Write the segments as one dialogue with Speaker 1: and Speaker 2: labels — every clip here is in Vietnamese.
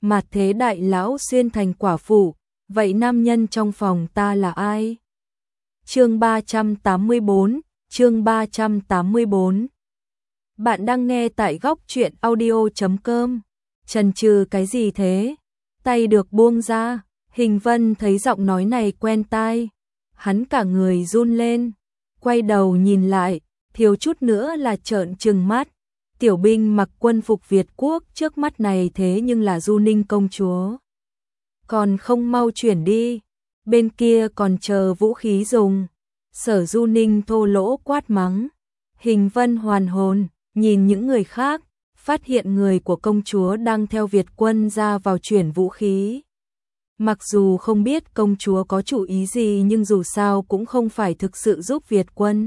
Speaker 1: Mạt thế đại lão xuyên thành quả phụ, vậy nam nhân trong phòng ta là ai? Chương 384, chương 384. Bạn đang nghe tại góc truyện audio.com. Chần chừ cái gì thế? Tay được buông ra, Hình Vân thấy giọng nói này quen tai. Hắn cả người run lên, quay đầu nhìn lại, thiếu chút nữa là trợn trừng mắt. Tiểu binh mặc quân phục Việt quốc trước mắt này thế nhưng là Du Ninh công chúa. Còn không mau chuyển đi, bên kia còn chờ vũ khí dùng. Sở Du Ninh thô lỗ quát mắng. Hình Vân hoàn hồn, nhìn những người khác, phát hiện người của công chúa đang theo Việt quân ra vào chuyển vũ khí. Mặc dù không biết công chúa có chủ ý gì nhưng dù sao cũng không phải thực sự giúp Việt quân.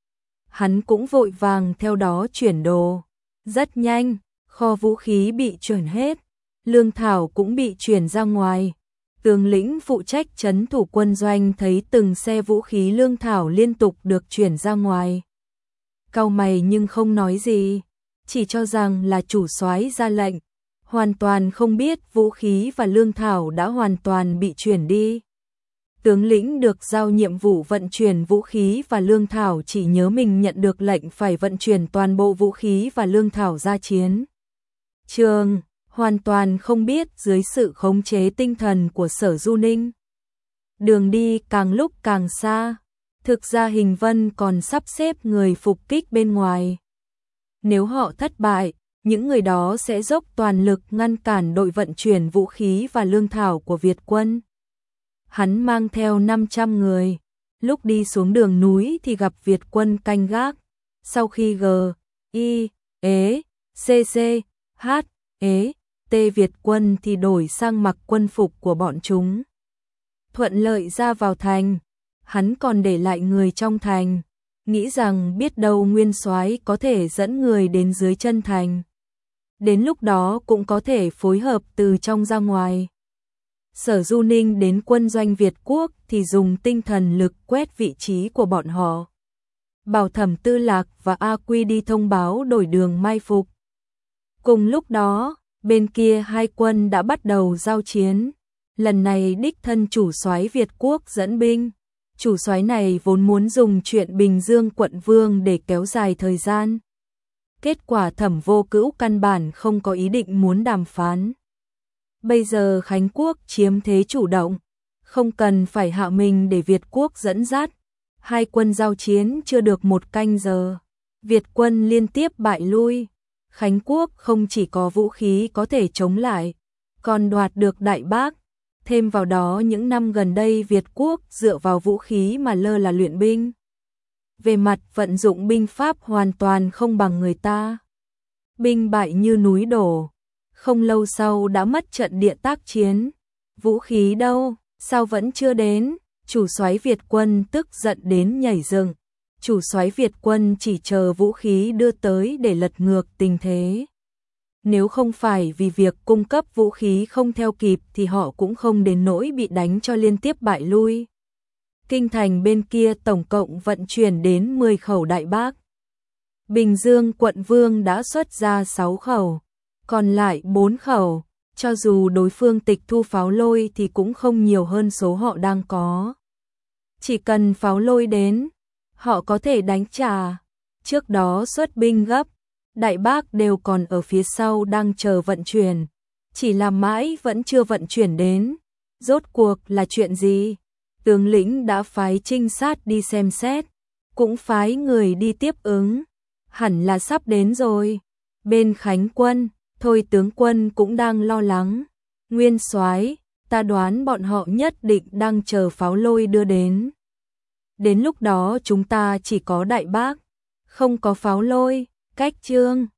Speaker 1: Hắn cũng vội vàng theo đó chuyển đồ. Rất nhanh, kho vũ khí bị chuyển hết, lương thảo cũng bị chuyển ra ngoài. Tướng lĩnh phụ trách trấn thủ quân doanh thấy từng xe vũ khí lương thảo liên tục được chuyển ra ngoài. Cau mày nhưng không nói gì, chỉ cho rằng là chủ soái ra lệnh, hoàn toàn không biết vũ khí và lương thảo đã hoàn toàn bị chuyển đi. Tướng lĩnh được giao nhiệm vụ vận chuyển vũ khí và lương thảo chỉ nhớ mình nhận được lệnh phải vận chuyển toàn bộ vũ khí và lương thảo ra chiến trường, hoàn toàn không biết dưới sự khống chế tinh thần của Sở Du Ninh. Đường đi càng lúc càng xa, thực ra Hình Vân còn sắp xếp người phục kích bên ngoài. Nếu họ thất bại, những người đó sẽ dốc toàn lực ngăn cản đội vận chuyển vũ khí và lương thảo của Việt quân. Hắn mang theo 500 người, lúc đi xuống đường núi thì gặp Việt quân canh gác. Sau khi G, I, E, C, H, E, T Việt quân thì đổi sang mặc quân phục của bọn chúng. Thuận lợi ra vào thành, hắn còn để lại người trong thành, nghĩ rằng biết đâu nguyên soái có thể dẫn người đến dưới chân thành. Đến lúc đó cũng có thể phối hợp từ trong ra ngoài. Sở Du Ninh đến quân doanh Việt quốc thì dùng tinh thần lực quét vị trí của bọn họ. Bảo Thẩm Tư Lạc và A Quy đi thông báo đổi đường mai phục. Cùng lúc đó, bên kia hai quân đã bắt đầu giao chiến. Lần này đích thân chủ soái Việt quốc dẫn binh. Chủ soái này vốn muốn dùng chuyện Bình Dương quận vương để kéo dài thời gian. Kết quả Thẩm Vô Cữu căn bản không có ý định muốn đàm phán. Bây giờ Khánh quốc chiếm thế chủ động, không cần phải hạ mình để Việt quốc dẫn dắt. Hai quân giao chiến chưa được một canh giờ, Việt quân liên tiếp bại lui. Khánh quốc không chỉ có vũ khí có thể chống lại, còn đoạt được Đại Bác. Thêm vào đó những năm gần đây Việt quốc dựa vào vũ khí mà lơ là luyện binh. Về mặt vận dụng binh pháp hoàn toàn không bằng người ta. Binh bại như núi đổ. Không lâu sau đã mất trận địa tác chiến. Vũ khí đâu, sao vẫn chưa đến? Chủ soái Việt quân tức giận đến nhảy dựng. Chủ soái Việt quân chỉ chờ vũ khí đưa tới để lật ngược tình thế. Nếu không phải vì việc cung cấp vũ khí không theo kịp thì họ cũng không đến nỗi bị đánh cho liên tiếp bại lui. Kinh thành bên kia tổng cộng vận chuyển đến 10 khẩu Đại Bác. Bình Dương quận vương đã xuất ra 6 khẩu, còn lại 4 khẩu, cho dù đối phương tịch thu pháo lôi thì cũng không nhiều hơn số họ đang có. Chỉ cần pháo lôi đến, họ có thể đánh trả. Trước đó xuất binh gấp, Đại Bác đều còn ở phía sau đang chờ vận chuyển, chỉ là mãi vẫn chưa vận chuyển đến. Rốt cuộc là chuyện gì? Tướng lĩnh đã phái trinh sát đi xem xét, cũng phái người đi tiếp ứng, hẳn là sắp đến rồi. Bên Khánh quân, Thôi tướng quân cũng đang lo lắng. Nguyên soái, ta đoán bọn họ nhất định đang chờ pháo lôi đưa đến. Đến lúc đó chúng ta chỉ có Đại Bác, không có pháo lôi. Cách chương